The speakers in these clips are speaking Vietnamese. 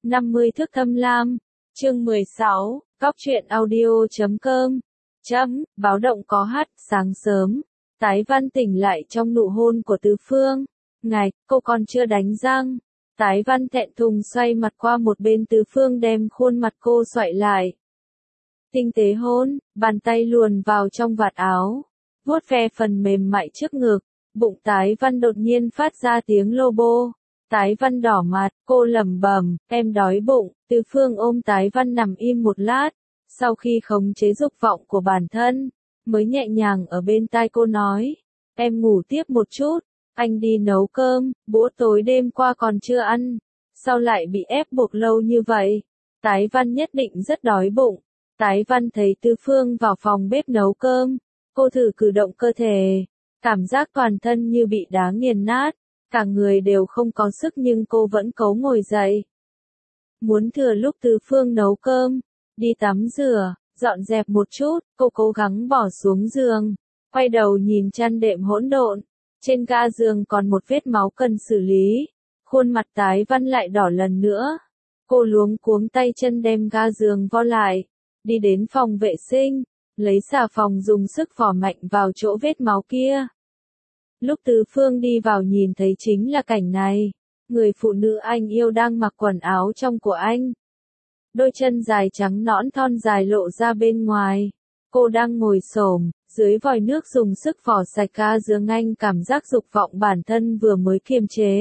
50 thước thâm lam. Chương 16, Cóc truyện audio.com. Báo động có hát, sáng sớm. Tái Văn tỉnh lại trong nụ hôn của Từ Phương. Ngài, cô còn chưa đánh răng. Tái Văn thẹn thùng xoay mặt qua một bên, Từ Phương đem khuôn mặt cô xoay lại. Tinh tế hôn, bàn tay luồn vào trong vạt áo, vuốt ve phần mềm mại trước ngực. Bụng Tái Văn đột nhiên phát ra tiếng lô bô. Tái Văn đỏ mặt, cô lẩm bẩm, em đói bụng. Từ Phương ôm Tái Văn nằm im một lát, sau khi khống chế dục vọng của bản thân, mới nhẹ nhàng ở bên tai cô nói, em ngủ tiếp một chút, anh đi nấu cơm, bữa tối đêm qua còn chưa ăn, sao lại bị ép buộc lâu như vậy? Tái Văn nhất định rất đói bụng. Tái Văn thấy Từ Phương vào phòng bếp nấu cơm, cô thử cử động cơ thể, cảm giác toàn thân như bị đá nghiền nát, cả người đều không có sức nhưng cô vẫn cố ngồi dậy. Muốn thừa lúc Từ Phương nấu cơm, đi tắm rửa, dọn dẹp một chút, cô cố gắng bỏ xuống giường, quay đầu nhìn chăn đệm hỗn độn, trên ga giường còn một vết máu cần xử lý, khuôn mặt Tái Văn lại đỏ lần nữa. Cô luống cuống tay chân đem ga giường vo lại, đi đến phòng vệ sinh, lấy xà phòng dùng sức vò mạnh vào chỗ vết máu kia. Lúc Từ Phương đi vào nhìn thấy chính là cảnh này, người phụ nữ anh yêu đang mặc quần áo trong của anh. Đôi chân dài trắng nõn thon dài lộ ra bên ngoài. Cô đang ngồi xổm dưới vòi nước dùng sức vò sạch ga giường, anh cảm giác dục vọng bản thân vừa mới kiềm chế,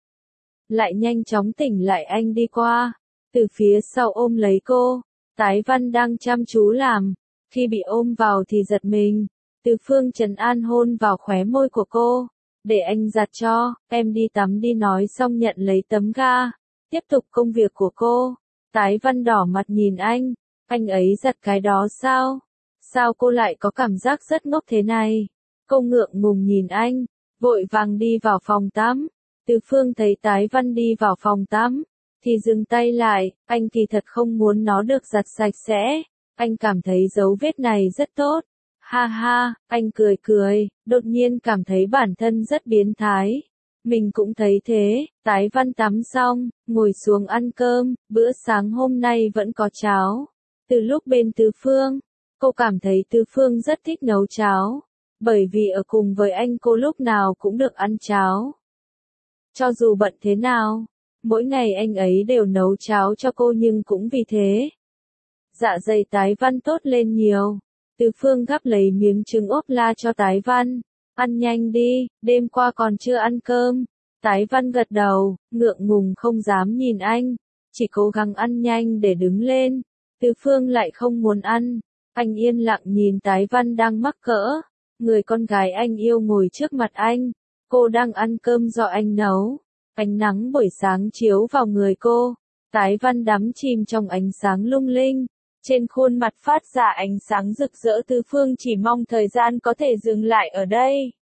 lại nhanh chóng tỉnh lại. Anh đi qua, từ phía sau ôm lấy cô. Tái Văn đang chăm chú làm, khi bị ôm vào thì giật mình. Từ Phương trấn an hôn vào khóe môi của cô, để anh giặt cho, em đi tắm đi, nói xong nhận lấy tấm ga, tiếp tục công việc của cô. Tái Văn đỏ mặt nhìn anh ấy giặt cái đó sao? Sao cô lại có cảm giác rất ngốc thế này? Cô ngượng ngùng nhìn anh, vội vàng đi vào phòng tắm. Từ Phương thấy Tái Văn đi vào phòng tắm, thì dừng tay lại, anh kỳ thật không muốn nó được giặt sạch sẽ, anh cảm thấy dấu vết này rất tốt. Ha ha, anh cười cười, đột nhiên cảm thấy bản thân rất biến thái. Mình cũng thấy thế. Tái Văn tắm xong, ngồi xuống ăn cơm, bữa sáng hôm nay vẫn có cháo. Từ lúc bên Từ Phương, cô cảm thấy Từ Phương rất thích nấu cháo, bởi vì ở cùng với anh cô lúc nào cũng được ăn cháo. Cho dù bận thế nào, mỗi ngày anh ấy đều nấu cháo cho cô, nhưng cũng vì thế, dạ dày Tái Văn tốt lên nhiều. Từ Phương gắp lấy miếng trứng ốp la cho Tái Văn. Ăn nhanh đi, đêm qua còn chưa ăn cơm. Tái Văn gật đầu, ngượng ngùng không dám nhìn anh, chỉ cố gắng ăn nhanh để đứng lên. Từ Phương lại không muốn ăn. Anh yên lặng nhìn Tái Văn đang mắc cỡ. Người con gái anh yêu ngồi trước mặt anh. Cô đang ăn cơm do anh nấu. Ánh nắng buổi sáng chiếu vào người cô. Tái Văn đắm chìm trong ánh sáng lung linh. Trên khuôn mặt phát ra ánh sáng rực rỡ. Từ Phương chỉ mong thời gian có thể dừng lại ở đây.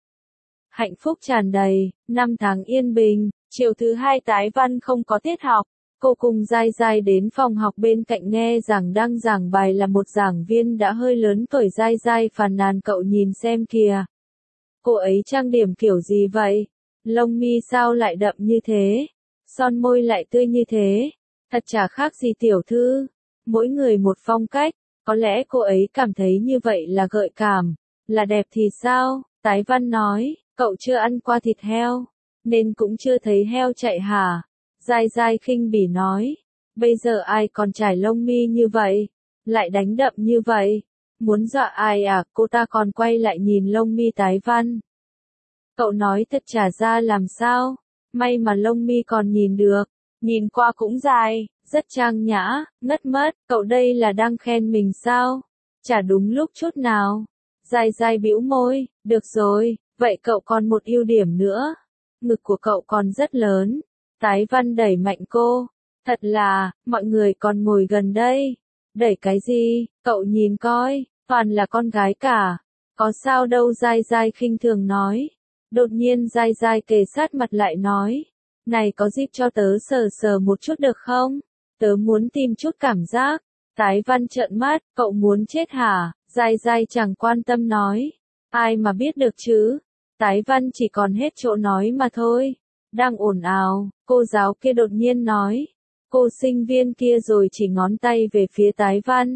Hạnh phúc tràn đầy, 5 tháng yên bình. Chiều thứ 2 Tái Văn không có tiết học. Cô cùng Giai Giai đến phòng học bên cạnh nghe giảng, đang giảng bài là một giảng viên đã hơi lớn tuổi. Giai Giai phàn nàn, cậu nhìn xem kìa, cô ấy trang điểm kiểu gì vậy? Lông mi sao lại đậm như thế? Son môi lại tươi như thế? Thật chả khác gì tiểu thư. Mỗi người một phong cách, có lẽ cô ấy cảm thấy như vậy là gợi cảm, là đẹp thì sao? Tái Văn nói, cậu chưa ăn qua thịt heo, nên cũng chưa thấy heo chạy hả? Giai Giai khinh bỉ nói, bây giờ ai còn trải lông mi như vậy, lại đánh đậm như vậy, muốn dọa ai à? Cô ta còn quay lại nhìn lông mi Tái Văn. Cậu nói thật chả ra làm sao, may mà lông mi còn nhìn được, nhìn qua cũng dài, rất trang nhã, ngất mất. Cậu đây là đang khen mình sao? Chả đúng lúc chút nào. Giai Giai bĩu môi, được rồi, vậy cậu còn một ưu điểm nữa, ngực của cậu còn rất lớn. Tái Văn đẩy mạnh cô, thật là, mọi người còn ngồi gần đây, đẩy cái gì, cậu nhìn coi, toàn là con gái cả, có sao đâu. Giai Giai khinh thường nói. Đột nhiên Giai Giai kề sát mặt lại nói, này có dịp cho tớ sờ sờ một chút được không? Tớ muốn tìm chút cảm giác. Tái Văn trợn mắt, cậu muốn chết hả? Giai Giai chẳng quan tâm nói, ai mà biết được chứ? Tái Văn chỉ còn hết chỗ nói mà thôi. Đang ồn ào, cô giáo kia đột nhiên nói, Cô sinh viên kia rồi chỉ ngón tay về phía Tái Văn.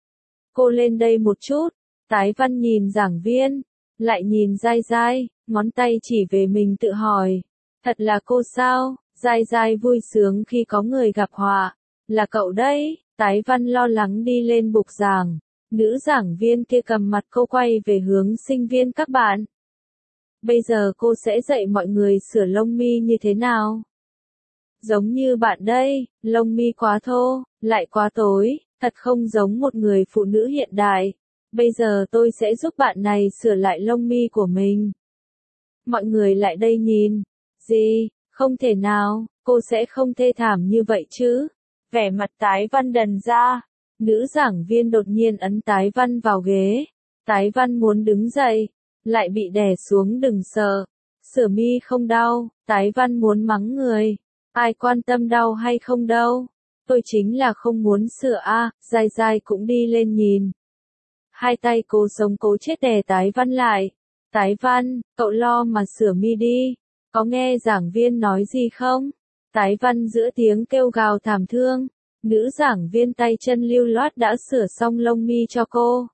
Cô lên đây một chút. Tái Văn nhìn giảng viên, lại nhìn Giai Giai, ngón tay chỉ về mình tự hỏi. Thật là cô sao? Giai Giai vui sướng khi có người gặp họa. Là cậu đấy. Tái Văn lo lắng đi lên bục giảng. Nữ giảng viên kia cầm mặt cô quay về hướng sinh viên các bạn. Bây giờ cô sẽ dạy mọi người sửa lông mi như thế nào? Giống như bạn đây, lông mi quá thô, lại quá tối, thật không giống một người phụ nữ hiện đại. Bây giờ tôi sẽ giúp bạn này sửa lại lông mi của mình. Mọi người lại đây nhìn. Gì? Không thể nào, cô sẽ không thê thảm như vậy chứ? Vẻ mặt Tái Văn đần ra. Nữ giảng viên đột nhiên ấn Tái Văn vào ghế. Tái Văn muốn đứng dậy, lại bị đè xuống. Đừng sợ. Sửa mi không đau. Tái Văn muốn mắng người. Ai quan tâm đau hay không đâu. Tôi chính là không muốn sửa a. Giai Giai cũng đi lên nhìn. Hai tay cô sống cố chết đè Tái Văn lại. Tái Văn, cậu lo mà sửa mi đi. Có nghe giảng viên nói gì không? Tái Văn giữa tiếng kêu gào thảm thương. Nữ giảng viên tay chân lưu loát đã sửa xong lông mi cho cô.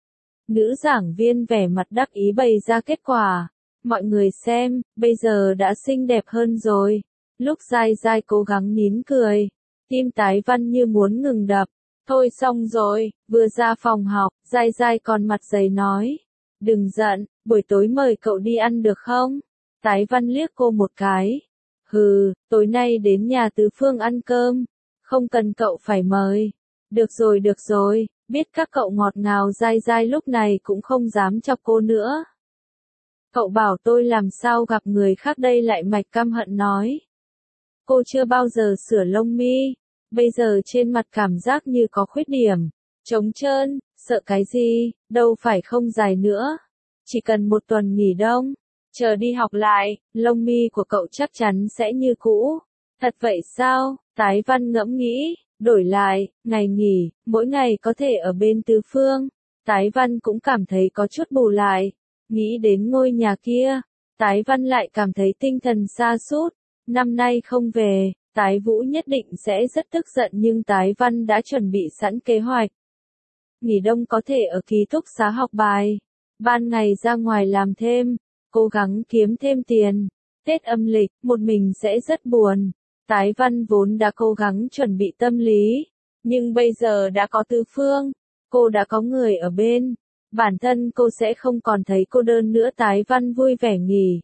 Nữ giảng viên vẻ mặt đắc ý bày ra kết quả. Mọi người xem, bây giờ đã xinh đẹp hơn rồi. Lúc Giai Giai cố gắng nín cười. Tim Tái Văn như muốn ngừng đập. Thôi xong rồi, vừa ra phòng học, Giai Giai còn mặt dày nói. Đừng giận, buổi tối mời cậu đi ăn được không? Tái Văn liếc cô một cái. Hừ, tối nay đến nhà Tứ Phương ăn cơm. Không cần cậu phải mời. Được rồi, biết các cậu ngọt ngào. Giai Giai lúc này cũng không dám chọc cô nữa. Cậu bảo tôi làm sao gặp người khác đây, lại mạch căm hận nói. Cô chưa bao giờ sửa lông mi. Bây giờ trên mặt cảm giác như có khuyết điểm. Trống trơn, sợ cái gì, đâu phải không dài nữa. Chỉ cần một tuần nghỉ đông. Chờ đi học lại, lông mi của cậu chắc chắn sẽ như cũ. Thật vậy sao? Tái Văn ngẫm nghĩ, đổi lại, ngày nghỉ, mỗi ngày có thể ở bên Tứ Phương. Tái Văn cũng cảm thấy có chút bù lại. Nghĩ đến ngôi nhà kia, Tái Văn lại cảm thấy tinh thần sa sút. Năm nay không về, Tái Vũ nhất định sẽ rất tức giận, nhưng Tái Văn đã chuẩn bị sẵn kế hoạch. Nghỉ đông có thể ở ký túc xá học bài. Ban ngày ra ngoài làm thêm, cố gắng kiếm thêm tiền. Tết âm lịch, một mình sẽ rất buồn. Tái Văn vốn đã cố gắng chuẩn bị tâm lý. Nhưng bây giờ đã có Tứ Phương. Cô đã có người ở bên. Bản thân cô sẽ không còn thấy cô đơn nữa. Tái Văn vui vẻ nghỉ.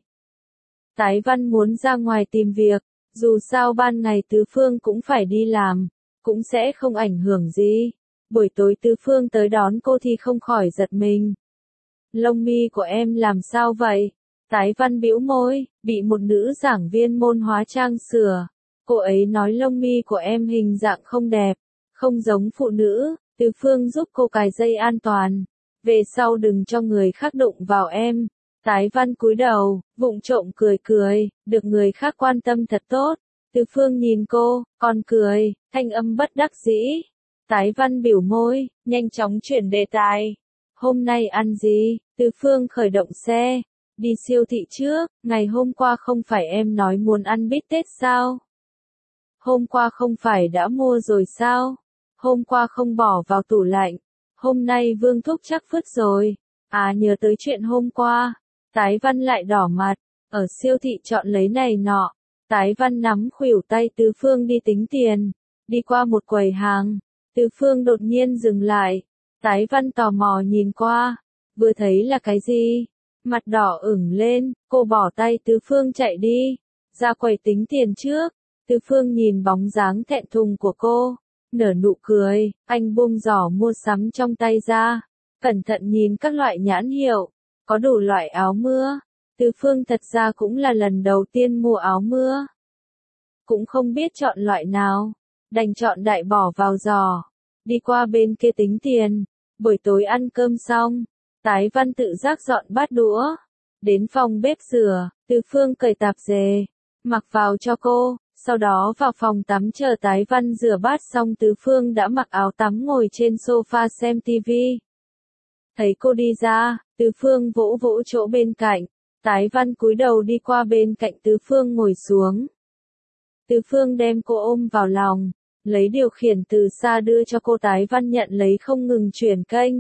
Tái Văn muốn ra ngoài tìm việc. Dù sao ban ngày Tứ Phương cũng phải đi làm. Cũng sẽ không ảnh hưởng gì. Buổi tối Tứ Phương tới đón cô thì không khỏi giật mình. Lông mi của em làm sao vậy? Tái Văn bĩu môi, bị một nữ giảng viên môn hóa trang sửa. Cô ấy nói lông mi của em hình dạng không đẹp, không giống phụ nữ. Tứ Phương giúp cô cài dây an toàn. Về sau đừng cho người khác đụng vào em. Tái Văn cúi đầu, vụng trộm cười, được người khác quan tâm thật tốt. Tứ Phương nhìn cô, còn cười, thanh âm bất đắc dĩ. Tái Văn biểu môi, nhanh chóng chuyển đề tài. Hôm nay ăn gì? Tứ Phương khởi động xe. Đi siêu thị trước, ngày hôm qua không phải em nói muốn ăn bít tết sao? Hôm qua không phải đã mua rồi sao? Hôm qua không bỏ vào tủ lạnh. Hôm nay Vương thúc chắc vứt rồi. À, nhớ tới chuyện hôm qua. Tái Văn lại đỏ mặt. Ở siêu thị chọn lấy này nọ. Tái Văn nắm khuỷu tay Tứ Phương đi tính tiền. Đi qua một quầy hàng. Tứ Phương đột nhiên dừng lại. Tái Văn tò mò nhìn qua. Vừa thấy là cái gì? Mặt đỏ ửng lên, cô bỏ tay Tứ Phương chạy đi. Ra quầy tính tiền trước. Tứ Phương nhìn bóng dáng thẹn thùng của cô. Nở nụ cười, anh buông giỏ mua sắm trong tay ra. Cẩn thận nhìn các loại nhãn hiệu. Có đủ loại áo mưa. Tứ Phương thật ra cũng là lần đầu tiên mua áo mưa. Cũng không biết chọn loại nào. Đành chọn đại bỏ vào giỏ. Đi qua bên kia tính tiền. Buổi tối ăn cơm xong. Tái Văn tự giác dọn bát đũa. Đến phòng bếp rửa. Tứ Phương cởi tạp dề. Mặc vào cho cô. Sau đó vào phòng tắm chờ Tái Văn rửa bát xong. Tứ Phương đã mặc áo tắm ngồi trên sofa xem tivi. Thấy cô đi ra, Tứ Phương vỗ vỗ chỗ bên cạnh. Tái Văn cúi đầu đi qua bên cạnh Tứ Phương ngồi xuống. Tứ Phương đem cô ôm vào lòng, lấy điều khiển từ xa đưa cho cô. Tái Văn nhận lấy không ngừng chuyển kênh.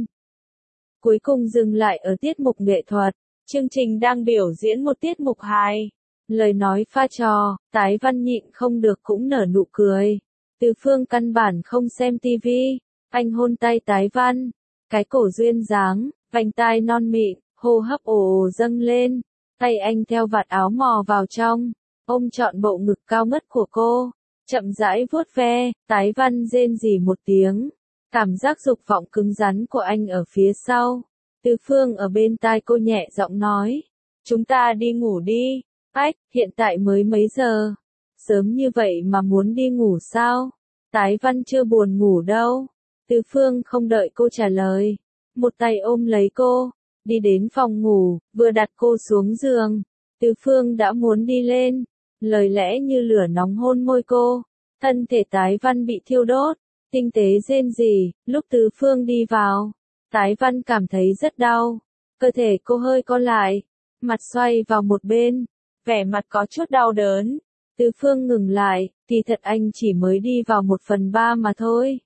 Cuối cùng dừng lại ở tiết mục nghệ thuật. Chương trình đang biểu diễn một tiết mục hài. Lời nói pha trò, Tái Văn nhịn không được cũng nở nụ cười. Từ Phương căn bản không xem tivi. Anh hôn tay Tái Văn. Cái cổ duyên dáng, vành tai non mịn, hô hấp ồ ồ dâng lên. Tay anh theo vạt áo mò vào trong, ôm trọn bộ ngực cao ngất của cô. Chậm rãi vuốt ve, Tái Văn rên rỉ một tiếng. Cảm giác dục vọng cứng rắn của anh ở phía sau. Từ Phương ở bên tai cô nhẹ giọng nói. Chúng ta đi ngủ đi. Ách, hiện tại mới mấy giờ? Sớm như vậy mà muốn đi ngủ sao? Tái Văn chưa buồn ngủ đâu. Từ Phương không đợi cô trả lời. Một tay ôm lấy cô. Đi đến phòng ngủ, vừa đặt cô xuống giường. Từ Phương đã muốn đi lên. Lời lẽ như lửa nóng hôn môi cô. Thân thể Tái Văn bị thiêu đốt. Tinh tế rên rỉ, lúc Từ Phương đi vào. Tái Văn cảm thấy rất đau. Cơ thể cô hơi co lại. Mặt xoay vào một bên. Vẻ mặt có chút đau đớn. Từ Phương ngừng lại, kỳ thật anh chỉ mới đi vào 1/3 mà thôi.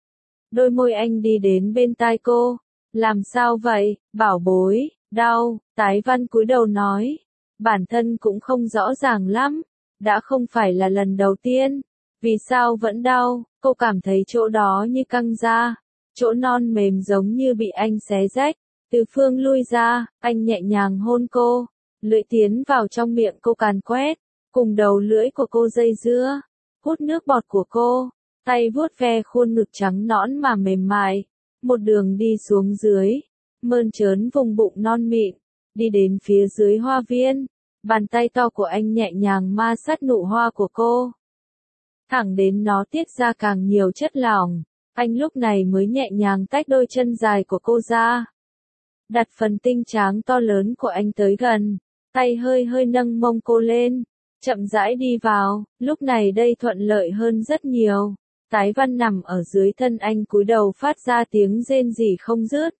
Đôi môi anh đi đến bên tai cô. Làm sao vậy, bảo bối, đau, Tái Văn cúi đầu nói. Bản thân cũng không rõ ràng lắm. Đã không phải là lần đầu tiên. Vì sao vẫn đau, cô cảm thấy chỗ đó như căng ra. Chỗ non mềm giống như bị anh xé rách. Từ Phương lui ra, anh nhẹ nhàng hôn cô. Lưỡi tiến vào trong miệng cô càn quét. Cùng đầu lưỡi của cô dây dưa. Hút nước bọt của cô. Tay vuốt ve khuôn ngực trắng nõn mà mềm mại. Một đường đi xuống dưới. Mơn trớn vùng bụng non mịn. Đi đến phía dưới hoa viên. Bàn tay to của anh nhẹ nhàng ma sát nụ hoa của cô. Thẳng đến nó tiết ra càng nhiều chất lỏng. Anh lúc này mới nhẹ nhàng tách đôi chân dài của cô ra. Đặt phần tinh tráng to lớn của anh tới gần. Tay hơi hơi nâng mông cô lên. Chậm rãi đi vào. Lúc này đây thuận lợi hơn rất nhiều. Tái Văn nằm ở dưới thân anh cúi đầu phát ra tiếng rên rỉ không dứt.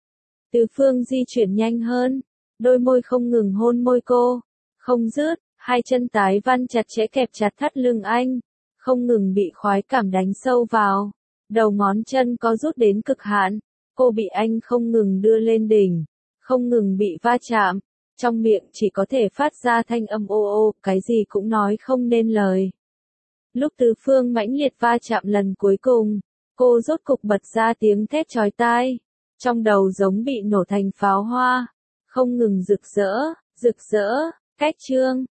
Từ Phương di chuyển nhanh hơn. Đôi môi không ngừng hôn môi cô. Không dứt. Hai chân Tái Văn chặt chẽ kẹp chặt thắt lưng anh. Không ngừng bị khoái cảm đánh sâu vào. Đầu ngón chân có rút đến cực hạn. Cô bị anh không ngừng đưa lên đỉnh. Không ngừng bị va chạm. Trong miệng chỉ có thể phát ra thanh âm ô ô, cái gì cũng nói không nên lời. Lúc Từ Phương mãnh liệt va chạm lần cuối cùng, cô rốt cục bật ra tiếng thét chói tai. Trong đầu giống bị nổ thành pháo hoa. Không ngừng rực rỡ, cách chương.